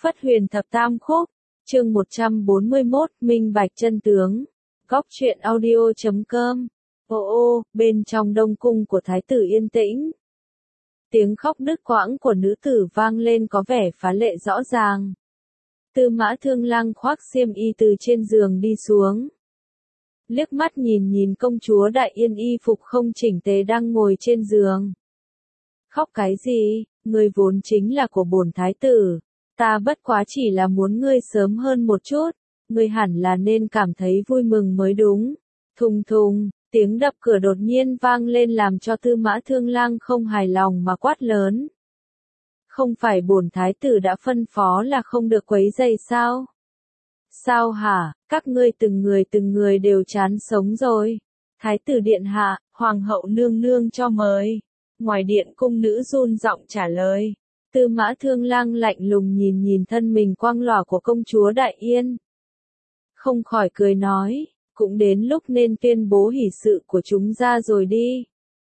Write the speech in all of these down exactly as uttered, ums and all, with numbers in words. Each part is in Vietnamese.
Phất Huyền Thập Tam Khúc, chương một trăm bốn mươi mốt, Minh Bạch chân tướng. Góc truyện audio chấm com. Ô ô, bên trong đông cung của thái tử yên tĩnh. Tiếng khóc đứt quãng của nữ tử vang lên có vẻ phá lệ rõ ràng. Tư Mã Thương Lang khoác xiêm y từ trên giường đi xuống. Liếc mắt nhìn nhìn công chúa Đại Yên y phục không chỉnh tề đang ngồi trên giường. Khóc cái gì, ngươi vốn chính là của bổn thái tử. Ta bất quá chỉ là muốn ngươi sớm hơn một chút, ngươi hẳn là nên cảm thấy vui mừng mới đúng. Thùng thùng, tiếng đập cửa đột nhiên vang lên làm cho Tư Mã Thương Lang không hài lòng mà quát lớn. Không phải bổn thái tử đã phân phó là không được quấy rầy sao? Sao hả, các ngươi từng người từng người đều chán sống rồi. Thái tử điện hạ, hoàng hậu nương nương cho mời. Ngoài điện cung nữ run giọng trả lời. Tư Mã Thương Lang lạnh lùng nhìn nhìn thân mình quang lòa của công chúa Đại Yên. Không khỏi cười nói, cũng đến lúc nên tuyên bố hỷ sự của chúng ra rồi đi.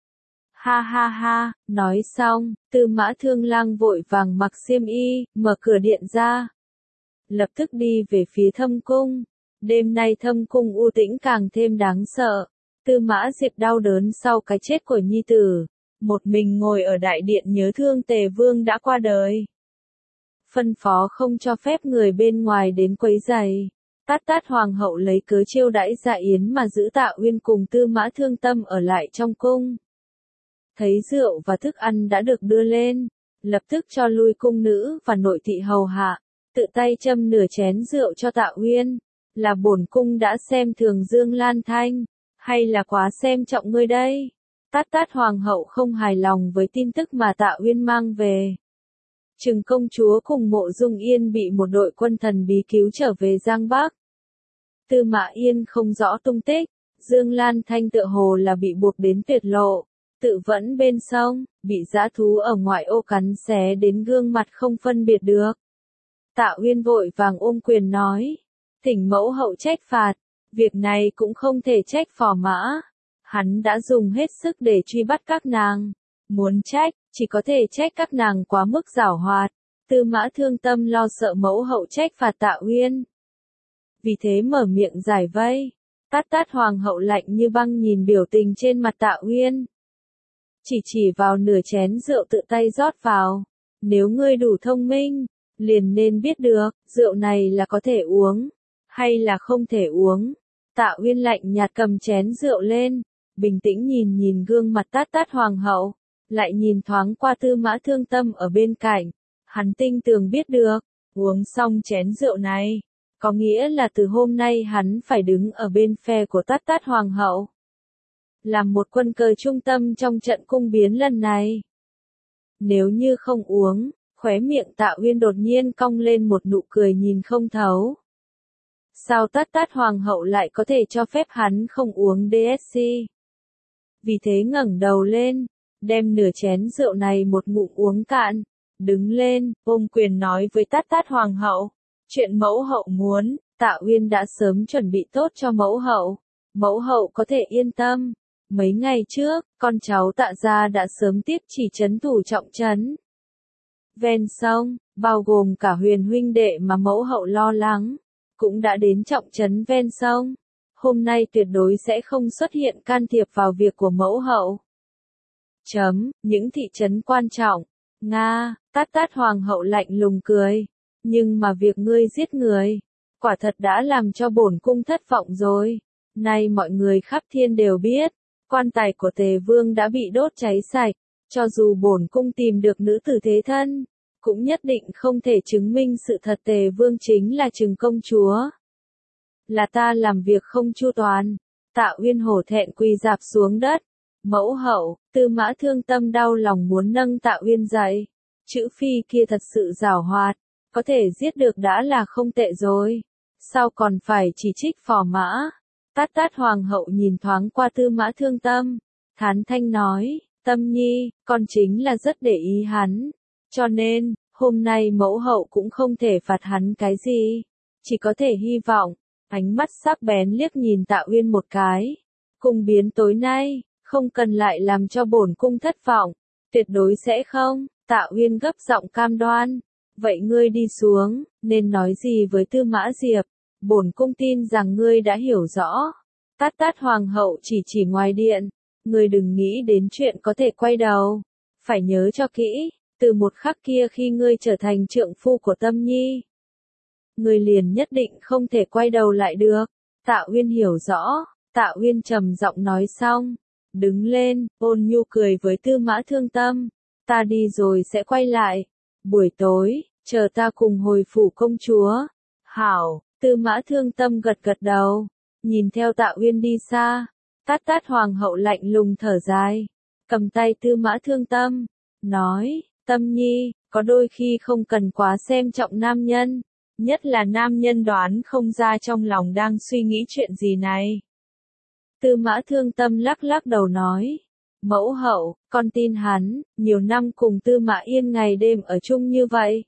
Ha ha ha, nói xong, Tư Mã Thương Lang vội vàng mặc xiêm y, mở cửa điện ra. Lập tức đi về phía thâm cung. Đêm nay thâm cung u tĩnh càng thêm đáng sợ. Tư Mã Diệp đau đớn sau cái chết của nhi tử. Một mình ngồi ở đại điện nhớ thương Tề Vương đã qua đời. Phân phó không cho phép người bên ngoài đến quấy rầy. Tát tát hoàng hậu lấy cớ chiêu đãi Dạ Yến mà giữ Tạ Uyên cùng Tư Mã Thương Tâm ở lại trong cung. Thấy rượu và thức ăn đã được đưa lên, lập tức cho lui cung nữ và nội thị hầu hạ, tự tay châm nửa chén rượu cho Tạ Uyên. Là bổn cung đã xem thường Dương Lan Thanh, hay là quá xem trọng ngươi đây? Tát tát hoàng hậu không hài lòng với tin tức mà Tạ Uyên mang về. Trừng công chúa cùng Mộ Dung Yên bị một đội quân thần bí cứu trở về Giang Bắc. Tư Mã Yên không rõ tung tích, Dương Lan Thanh tựa hồ là bị buộc đến tuyệt lộ, tự vẫn bên sông, bị dã thú ở ngoại ô cắn xé đến gương mặt không phân biệt được. Tạ Uyên vội vàng ôm quyền nói, thỉnh mẫu hậu trách phạt, việc này cũng không thể trách Phò Mã. Hắn đã dùng hết sức để truy bắt các nàng. Muốn trách, chỉ có thể trách các nàng quá mức giảo hoạt. Tư Mã Thương Tâm lo sợ mẫu hậu trách phạt Tạ Uyên. Vì thế mở miệng giải vây. Tát tát hoàng hậu lạnh như băng nhìn biểu tình trên mặt Tạ Uyên. Chỉ chỉ vào nửa chén rượu tự tay rót vào. Nếu ngươi đủ thông minh, liền nên biết được, rượu này là có thể uống, hay là không thể uống. Tạ Uyên lạnh nhạt cầm chén rượu lên. Bình tĩnh nhìn nhìn gương mặt tát tát hoàng hậu, lại nhìn thoáng qua Tư Mã Thương Tâm ở bên cạnh, hắn tinh tường biết được, uống xong chén rượu này, có nghĩa là từ hôm nay hắn phải đứng ở bên phe của tát tát hoàng hậu. Làm một quân cờ trung tâm trong trận cung biến lần này. Nếu như không uống, khóe miệng Tạ Uyên đột nhiên cong lên một nụ cười nhìn không thấu. Sao tát tát hoàng hậu lại có thể cho phép hắn không uống đê ét xê? Vì thế ngẩng đầu lên, đem nửa chén rượu này một ngụm uống cạn, đứng lên, ôm quyền nói với tát tát hoàng hậu, chuyện mẫu hậu muốn, Tạ Uyên đã sớm chuẩn bị tốt cho mẫu hậu, mẫu hậu có thể yên tâm. Mấy ngày trước, con cháu Tạ gia đã sớm tiếp chỉ trấn thủ trọng trấn. Ven sông, bao gồm cả Huyền huynh đệ mà mẫu hậu lo lắng, cũng đã đến trọng trấn ven sông. Hôm nay tuyệt đối sẽ không xuất hiện can thiệp vào việc của mẫu hậu. Chấm, những thị trấn quan trọng. Nga, tát tát hoàng hậu lạnh lùng cười. Nhưng mà việc ngươi giết người, quả thật đã làm cho bổn cung thất vọng rồi. Nay mọi người khắp thiên đều biết, quan tài của Tề Vương đã bị đốt cháy sạch. Cho dù bổn cung tìm được nữ tử thế thân, cũng nhất định không thể chứng minh sự thật Tề Vương chính là Trừng công chúa. Là ta làm việc không chu toàn. Tạ Uyên hổ thẹn quỳ rạp xuống đất. Mẫu hậu, Tư Mã Thương Tâm đau lòng muốn nâng Tạ Uyên dậy. Chữ phi kia thật sự giảo hoạt, có thể giết được đã là không tệ rồi. Sao còn phải chỉ trích Phò Mã? Tát tát hoàng hậu nhìn thoáng qua Tư Mã Thương Tâm, thán thanh nói, Tâm nhi, con chính là rất để ý hắn. Cho nên, hôm nay mẫu hậu cũng không thể phạt hắn cái gì. Chỉ có thể hy vọng. Ánh mắt sắc bén liếc nhìn Tạ Uyên một cái. Cung biến tối nay, không cần lại làm cho bổn cung thất vọng. Tuyệt đối sẽ không. Tạ Uyên gấp giọng cam đoan. vậy ngươi đi xuống, nên nói gì với Tư Mã Diệp, bổn cung tin rằng ngươi đã hiểu rõ. Tát Tát hoàng hậu chỉ chỉ ngoài điện, ngươi đừng nghĩ đến chuyện có thể quay đầu, phải nhớ cho kỹ, từ một khắc kia khi ngươi trở thành trượng phu của Tâm Nhi, ngươi liền nhất định không thể quay đầu lại được. Tạ Uyên hiểu rõ, Tạ Uyên trầm giọng nói xong, đứng lên, ôn nhu cười với Tư Mã Thương Tâm, ta đi rồi sẽ quay lại, buổi tối, chờ ta cùng hồi phủ công chúa. Hảo, Tư Mã Thương Tâm gật gật đầu, nhìn theo Tạ Uyên đi xa. Tát Tát hoàng hậu lạnh lùng thở dài, cầm tay Tư Mã Thương Tâm, nói, Tâm Nhi, có đôi khi không cần quá xem trọng nam nhân, nhất là nam nhân đoán không ra trong lòng đang suy nghĩ chuyện gì này. Tư Mã Thương Tâm lắc lắc đầu nói, mẫu hậu, con tin hắn, nhiều năm cùng Tư Mã Yên ngày đêm ở chung như vậy.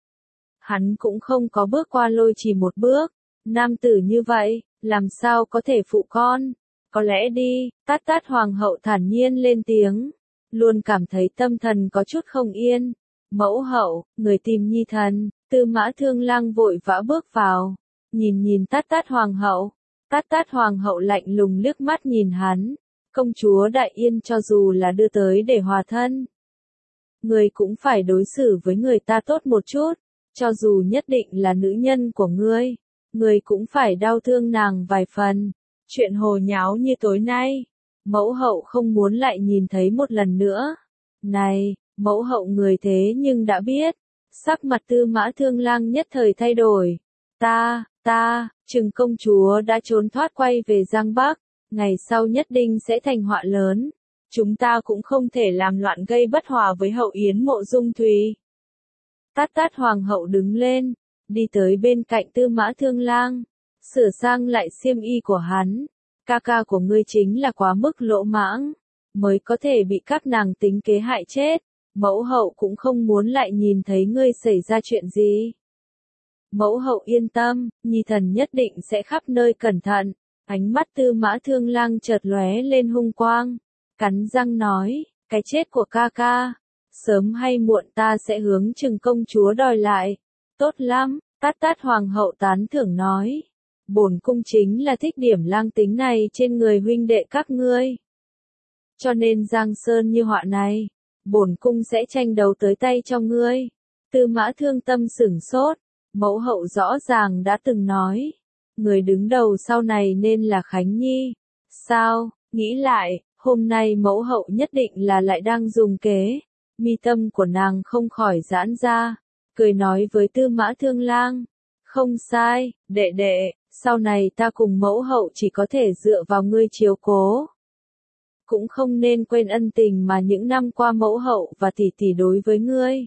Hắn cũng không có bước qua lôi chỉ một bước, nam tử như vậy, làm sao có thể phụ con, có lẽ đi. Tát Tát hoàng hậu thản nhiên lên tiếng, luôn cảm thấy tâm thần có chút không yên. Mẫu hậu, người tìm nhi thần. Tư Mã Thương Lăng vội vã bước vào, nhìn nhìn Tát Tát hoàng hậu. Tát Tát hoàng hậu lạnh lùng liếc mắt nhìn hắn, công chúa Đại Yên cho dù là đưa tới để hòa thân, người cũng phải đối xử với người ta tốt một chút, cho dù nhất định là nữ nhân của ngươi, người cũng phải đau thương nàng vài phần. Chuyện hồ nháo như tối nay, mẫu hậu không muốn lại nhìn thấy một lần nữa. Này, mẫu hậu người thế nhưng đã biết. Sắc mặt Tư Mã Thương Lăng nhất thời thay đổi. Ta, ta, Trừng công chúa đã trốn thoát quay về Giang Bắc, ngày sau nhất định sẽ thành họa lớn. Chúng ta cũng không thể làm loạn gây bất hòa với hậu yến Mộ Dung Thùy. Tát Tát hoàng hậu đứng lên, đi tới bên cạnh Tư Mã Thương Lang, sửa sang lại xiêm y của hắn. Ca ca của ngươi chính là quá mức lỗ mãng, mới có thể bị các nàng tính kế hại chết. Mẫu hậu cũng không muốn lại nhìn thấy ngươi xảy ra chuyện gì. Mẫu hậu yên tâm, nhi thần nhất định sẽ khắp nơi cẩn thận. Ánh mắt Tư Mã Thương Lang chợt lóe lên hung quang, cắn răng nói, cái chết của ca ca, sớm hay muộn ta sẽ hướng Trừng công chúa đòi lại. Tốt lắm, Tát Tát hoàng hậu tán thưởng nói, bổn cung chính là thích điểm lang tính này trên người huynh đệ các ngươi. Cho nên giang sơn như họa này, bổn cung sẽ tranh đấu tới tay cho ngươi. Tư Mã Thương Tâm sửng sốt, mẫu hậu rõ ràng đã từng nói, người đứng đầu sau này nên là Khánh Nhi. Sao, nghĩ lại, hôm nay mẫu hậu nhất định là lại đang dùng kế. Mi tâm của nàng không khỏi giãn ra, cười nói với Tư Mã Thương Lang, không sai, đệ đệ, sau này ta cùng mẫu hậu chỉ có thể dựa vào ngươi chiếu cố. Cũng không nên quên ân tình mà những năm qua mẫu hậu và tỷ tỷ đối với ngươi.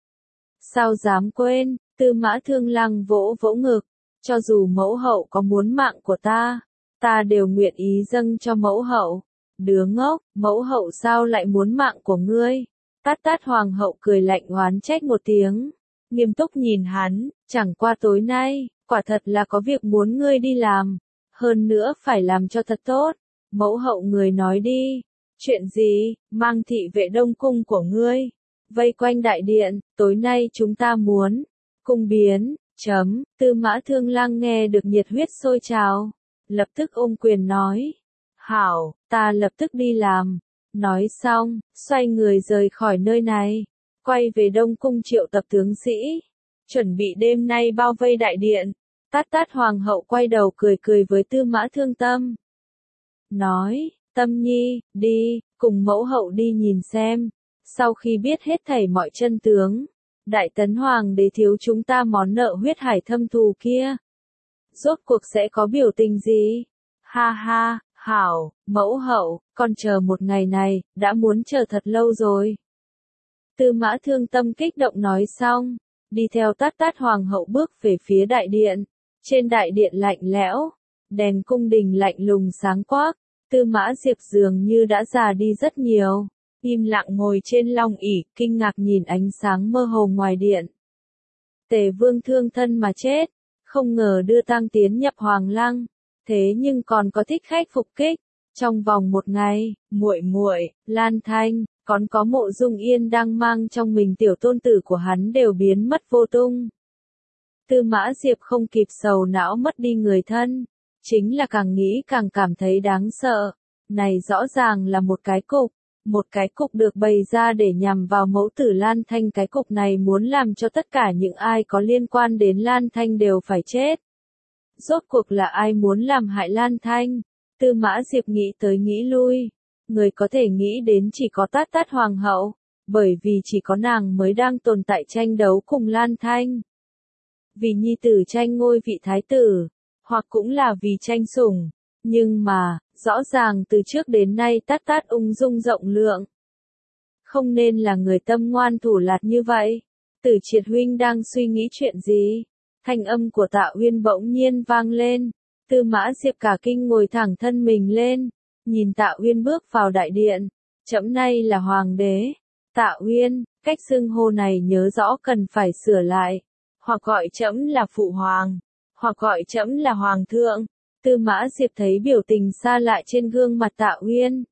Sao dám quên, Tư Mã Thương Lăng vỗ vỗ ngực, cho dù mẫu hậu có muốn mạng của ta, ta đều nguyện ý dâng cho mẫu hậu. Đứa ngốc, mẫu hậu sao lại muốn mạng của ngươi? Tát Tát hoàng hậu cười lạnh oán trách một tiếng, nghiêm túc nhìn hắn, chẳng qua tối nay, quả thật là có việc muốn ngươi đi làm, hơn nữa phải làm cho thật tốt. Mẫu hậu người nói đi, chuyện gì, mang thị vệ đông cung của ngươi, vây quanh đại điện, tối nay chúng ta muốn, cung biến, chấm. Tư Mã Thương Lang nghe được nhiệt huyết sôi trào, lập tức ôm quyền nói, hảo, ta lập tức đi làm. Nói xong, xoay người rời khỏi nơi này, quay về Đông Cung triệu tập tướng sĩ, chuẩn bị đêm nay bao vây đại điện. Tát Tát hoàng hậu quay đầu cười cười với Tư Mã Thương Tâm, nói, Tâm Nhi, đi, cùng mẫu hậu đi nhìn xem. Sau khi biết hết thảy mọi chân tướng, Đại Tấn Hoàng đế thiếu chúng ta món nợ huyết hải thâm thù kia, rốt cuộc sẽ có biểu tình gì? Ha ha, hảo, mẫu hậu, con chờ một ngày này, đã muốn chờ thật lâu rồi. Tư Mã Thương Tâm kích động nói xong, đi theo Tát Tát hoàng hậu bước về phía đại điện. Trên đại điện lạnh lẽo, đèn cung đình lạnh lùng sáng quắc, Tư Mã Diệp dường như đã già đi rất nhiều, im lặng ngồi trên long ỷ, kinh ngạc nhìn ánh sáng mơ hồ ngoài điện. Tề Vương thương thân mà chết, không ngờ đưa tang tiến nhập Hoàng Lăng, thế nhưng còn có thích khách phục kích. Trong vòng một ngày, muội muội, Lan Thanh, Còn có Mộ Dung Yên đang mang trong mình tiểu tôn tử của hắn đều biến mất vô tung. Tư Mã Diệp không kịp sầu não mất đi người thân, chính là càng nghĩ càng cảm thấy đáng sợ. Này rõ ràng là một cái cục, một cái cục được bày ra để nhằm vào mẫu tử Lan Thanh, cái cục này muốn làm cho tất cả những ai có liên quan đến Lan Thanh đều phải chết. Rốt cuộc là ai muốn làm hại Lan Thanh? Tư Mã Diệp nghĩ tới nghĩ lui, người có thể nghĩ đến chỉ có Tát Tát Hoàng hậu, bởi vì chỉ có nàng mới đang tồn tại tranh đấu cùng Lan Thanh. Vì nhi tử tranh ngôi vị thái tử, hoặc cũng là vì tranh sủng, nhưng mà, rõ ràng từ trước đến nay Tát Tát ung dung rộng lượng. Không nên là người tâm ngoan thủ lạt như vậy. Tử Triệt huynh đang suy nghĩ chuyện gì? Thanh âm của Tạ Uyên bỗng nhiên vang lên. Tư Mã Diệp cả kinh ngồi thẳng thân mình lên, nhìn Tạ Uyên bước vào đại điện. Trẫm nay là hoàng đế. Tạ Uyên, cách xưng hô này nhớ rõ cần phải sửa lại. Hoặc gọi trẫm là phụ hoàng, hoặc gọi trẫm là hoàng thượng. Tư Mã Diệp thấy biểu tình xa lạ trên gương mặt Tạ Uyên,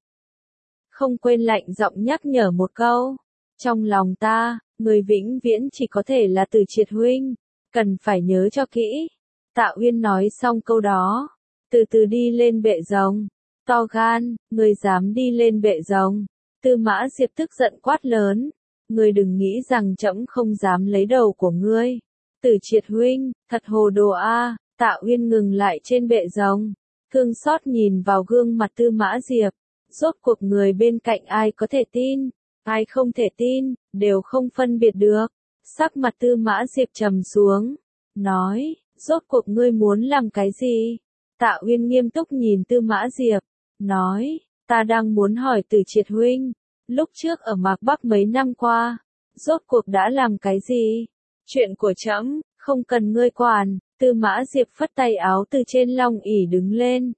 không quên lạnh giọng nhắc nhở một câu. Trong lòng ta, người vĩnh viễn chỉ có thể là Tử Triệt huynh, cần phải nhớ cho kỹ. Tạ Uyên nói xong câu đó, từ từ đi lên bệ rồng. To gan, người dám đi lên bệ rồng? Tư Mã Diệp tức giận quát lớn. Ngươi đừng nghĩ rằng trẫm không dám lấy đầu của ngươi. Tử Triệt huynh, thật hồ đồ a. Tạ Uyên ngừng lại trên bệ rồng, thương xót nhìn vào gương mặt Tư Mã Diệp. Rốt cuộc người bên cạnh ai có thể tin, ai không thể tin, đều không phân biệt được. Sắc mặt Tư Mã Diệp trầm xuống, nói, rốt cuộc ngươi muốn làm cái gì? Tạ Uyên nghiêm túc nhìn Tư Mã Diệp, nói, ta đang muốn hỏi Tử Triệt huynh, lúc trước ở Mạc Bắc mấy năm qua, rốt cuộc đã làm cái gì? Chuyện của trẫm, không cần ngươi quản. Tư Mã Diệp phất tay áo từ trên long ỷ đứng lên.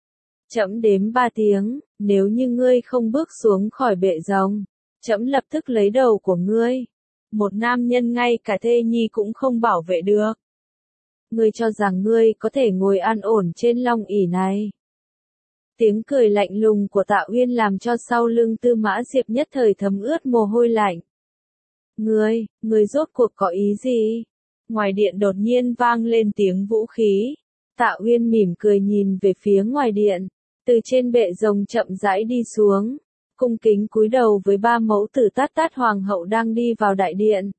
Trẫm đếm ba tiếng, nếu như ngươi không bước xuống khỏi bệ rồng, trẫm lập tức lấy đầu của ngươi. Một nam nhân ngay cả thê nhi cũng không bảo vệ được. Ngươi cho rằng ngươi có thể ngồi an ổn trên long ỷ này? Tiếng cười lạnh lùng của Tạ Uyên làm cho sau lưng Tư Mã Diệp nhất thời thấm ướt mồ hôi lạnh. Ngươi, ngươi rốt cuộc có ý gì? Ngoài điện đột nhiên vang lên tiếng vũ khí. Tạ Uyên mỉm cười nhìn về phía ngoài điện, từ trên bệ rồng chậm rãi đi xuống, cung kính cúi đầu với ba mẫu tử Tát Tát Hoàng hậu đang đi vào đại điện.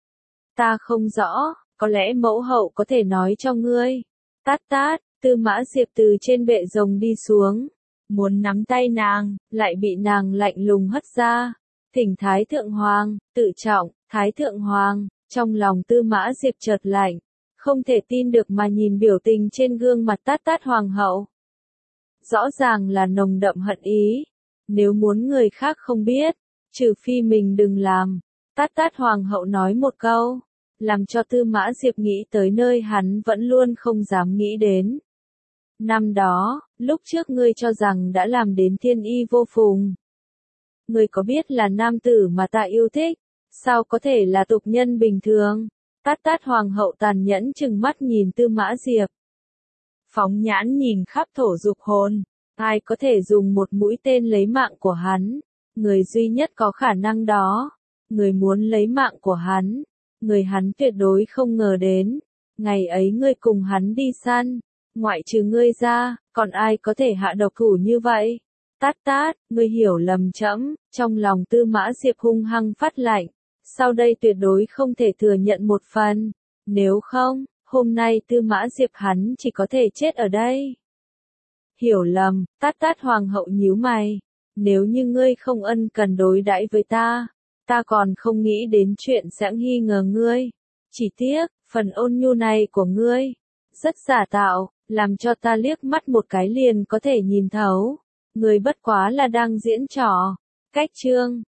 Ta không rõ, có lẽ mẫu hậu có thể nói cho ngươi. Tát Tát, Tư Mã Diệp từ trên bệ rồng đi xuống, muốn nắm tay nàng, lại bị nàng lạnh lùng hất ra. Thỉnh Thái Thượng Hoàng, tự trọng, Thái Thượng Hoàng. Trong lòng Tư Mã Diệp chợt lạnh, không thể tin được mà nhìn biểu tình trên gương mặt Tát Tát Hoàng hậu. Rõ ràng là nồng đậm hận ý. Nếu muốn người khác không biết, trừ phi mình đừng làm. Tát Tát Hoàng hậu nói một câu, làm cho Tư Mã Diệp nghĩ tới nơi hắn vẫn luôn không dám nghĩ đến. Năm đó, lúc trước ngươi cho rằng đã làm đến thiên y vô phùng. Ngươi có biết là nam tử mà ta yêu thích, sao có thể là tục nhân bình thường? Tát Tát Hoàng hậu tàn nhẫn trừng mắt nhìn Tư Mã Diệp. Phóng nhãn nhìn khắp thổ dục hồn, ai có thể dùng một mũi tên lấy mạng của hắn? Người duy nhất có khả năng đó, người muốn lấy mạng của hắn, người hắn tuyệt đối không ngờ đến. Ngày ấy ngươi cùng hắn đi săn, ngoại trừ ngươi ra, còn ai có thể hạ độc thủ như vậy? Tát Tát, ngươi hiểu lầm trẫm. Trong lòng Tư Mã Diệp hung hăng phát lạnh. Sau đây tuyệt đối không thể thừa nhận một phần. Nếu không, hôm nay Tư Mã Diệp hắn chỉ có thể chết ở đây. Hiểu lầm, Tát Tát Hoàng hậu nhíu mày. Nếu như ngươi không ân cần đối đãi với ta, ta còn không nghĩ đến chuyện sẽ nghi ngờ ngươi. Chỉ tiếc, phần ôn nhu này của ngươi, rất giả tạo, làm cho ta liếc mắt một cái liền có thể nhìn thấu. Ngươi bất quá là đang diễn trò. Cách chương